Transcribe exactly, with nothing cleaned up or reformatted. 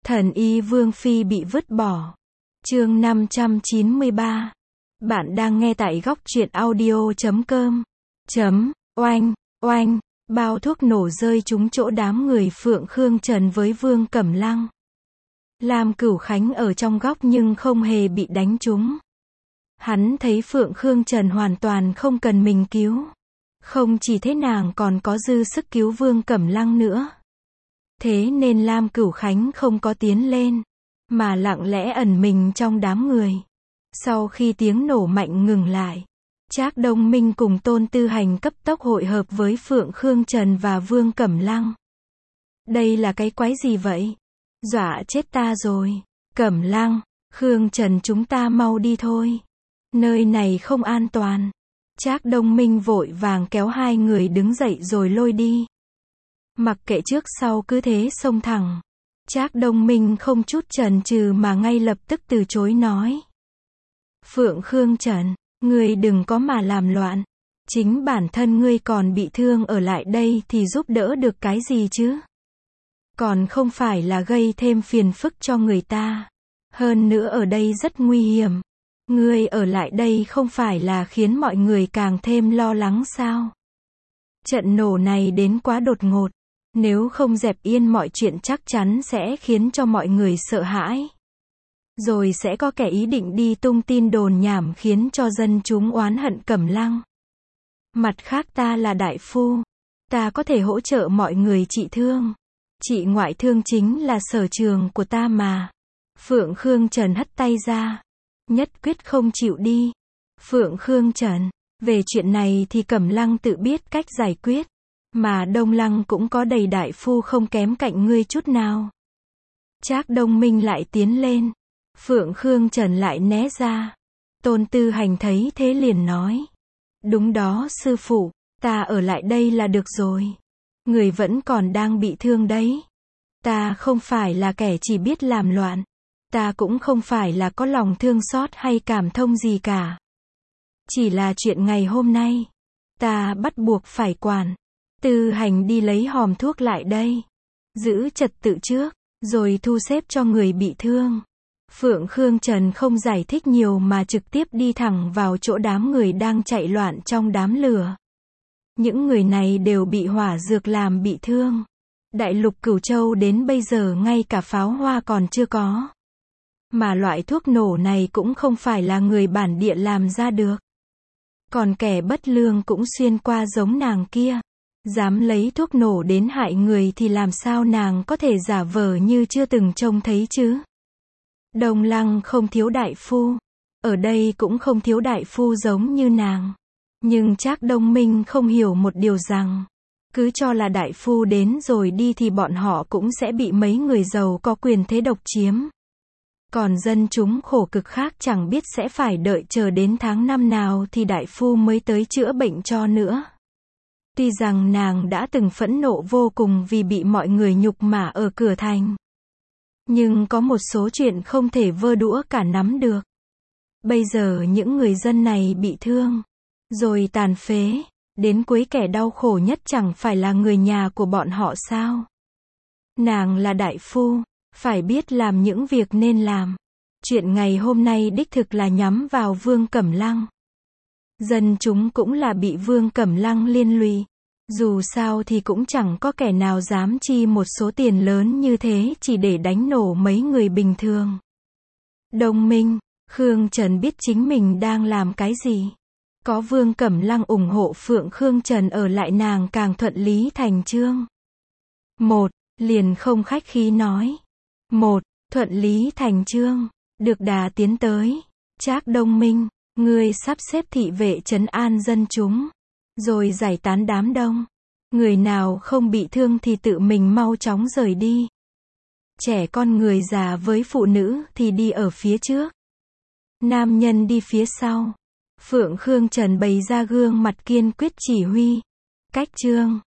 Thần y Vương Phi bị vứt bỏ. Chương năm trăm chín mươi ba. Bạn đang nghe tại góc truyện audio chấm com. Chấm, oanh, oanh, bao thuốc nổ rơi trúng chỗ đám người Phượng Khương Trần với Vương Cẩm Lăng. Lam Cửu Khánh ở trong góc nhưng không hề bị đánh trúng. Hắn thấy Phượng Khương Trần hoàn toàn không cần mình cứu. Không chỉ thế, nàng còn có dư sức cứu Vương Cẩm Lăng nữa. Thế nên Lam Cửu Khánh không có tiến lên, mà lặng lẽ ẩn mình trong đám người. Sau khi tiếng nổ mạnh ngừng lại, Trác Đông Minh cùng Tôn Tư Hành cấp tốc hội hợp với Phượng Khương Trần và Vương Cẩm Lăng. Đây là cái quái gì vậy? Dọa chết ta rồi. Cẩm Lăng, Khương Trần, chúng ta mau đi thôi. Nơi này không an toàn. Trác Đông Minh vội vàng kéo hai người đứng dậy rồi lôi đi. Mặc kệ trước sau cứ thế xông thẳng. Trác Đông Minh không chút chần chừ mà ngay lập tức từ chối nói. Phượng Khương Trần, ngươi đừng có mà làm loạn. Chính bản thân ngươi còn bị thương ở lại đây thì giúp đỡ được cái gì chứ? Còn không phải là gây thêm phiền phức cho người ta. Hơn nữa ở đây rất nguy hiểm. Ngươi ở lại đây không phải là khiến mọi người càng thêm lo lắng sao? Trận nổ này đến quá đột ngột. Nếu không dẹp yên mọi chuyện chắc chắn sẽ khiến cho mọi người sợ hãi. Rồi sẽ có kẻ ý định đi tung tin đồn nhảm khiến cho dân chúng oán hận Cẩm Lăng. Mặt khác, ta là đại phu. Ta có thể hỗ trợ mọi người trị thương. Trị ngoại thương chính là sở trường của ta mà. Phượng Khương Trần hất tay ra. Nhất quyết không chịu đi. Phượng Khương Trần, về chuyện này thì Cẩm Lăng tự biết cách giải quyết. Mà Đông Lăng cũng có đầy đại phu không kém cạnh ngươi chút nào. Trác Đông Minh lại tiến lên. Phượng Khương Trần lại né ra. Tôn Tư Hành thấy thế liền nói. Đúng đó sư phụ, ta ở lại đây là được rồi. Người vẫn còn đang bị thương đấy. Ta không phải là kẻ chỉ biết làm loạn. Ta cũng không phải là có lòng thương xót hay cảm thông gì cả. Chỉ là chuyện ngày hôm nay. Ta bắt buộc phải quản. Tư Hành đi lấy hòm thuốc lại đây. Giữ trật tự trước, rồi thu xếp cho người bị thương. Phượng Khương Trần không giải thích nhiều mà trực tiếp đi thẳng vào chỗ đám người đang chạy loạn trong đám lửa. Những người này đều bị hỏa dược làm bị thương. Đại lục Cửu Châu đến bây giờ ngay cả pháo hoa còn chưa có. Mà loại thuốc nổ này cũng không phải là người bản địa làm ra được. Còn kẻ bất lương cũng xuyên qua giống nàng kia. Dám lấy thuốc nổ đến hại người thì làm sao nàng có thể giả vờ như chưa từng trông thấy chứ? Đông Lăng không thiếu đại phu. Ở đây cũng không thiếu đại phu giống như nàng. Nhưng Trác Đông Minh không hiểu một điều rằng, cứ cho là đại phu đến rồi đi thì bọn họ cũng sẽ bị mấy người giàu có quyền thế độc chiếm. Còn dân chúng khổ cực khác chẳng biết sẽ phải đợi chờ đến tháng năm nào thì đại phu mới tới chữa bệnh cho nữa. Tuy rằng nàng đã từng phẫn nộ vô cùng vì bị mọi người nhục mạ ở cửa thành. Nhưng có một số chuyện không thể vơ đũa cả nắm được. Bây giờ những người dân này bị thương, rồi tàn phế, đến cuối kẻ đau khổ nhất chẳng phải là người nhà của bọn họ sao? Nàng là đại phu, phải biết làm những việc nên làm. Chuyện ngày hôm nay đích thực là nhắm vào Vương Cẩm Lăng. Dân chúng cũng là bị Vương Cẩm Lăng liên lụy. Dù sao thì cũng chẳng có kẻ nào dám chi một số tiền lớn như thế chỉ để đánh nổ mấy người bình thường. Đông Minh, Khương Trần biết chính mình đang làm cái gì. Có Vương Cẩm Lăng ủng hộ Phượng Khương Trần ở lại nàng càng thuận lý thành chương. Một, liền không khách khí nói. Một, thuận lý thành chương. Được đà tiến tới. Trác Đông Minh, ngươi sắp xếp thị vệ trấn an dân chúng. Rồi giải tán đám đông. Người nào không bị thương thì tự mình mau chóng rời đi. Trẻ con người già với phụ nữ thì đi ở phía trước. Nam nhân đi phía sau. Phượng Khương Trần bày ra gương mặt kiên quyết chỉ huy. Cách chương.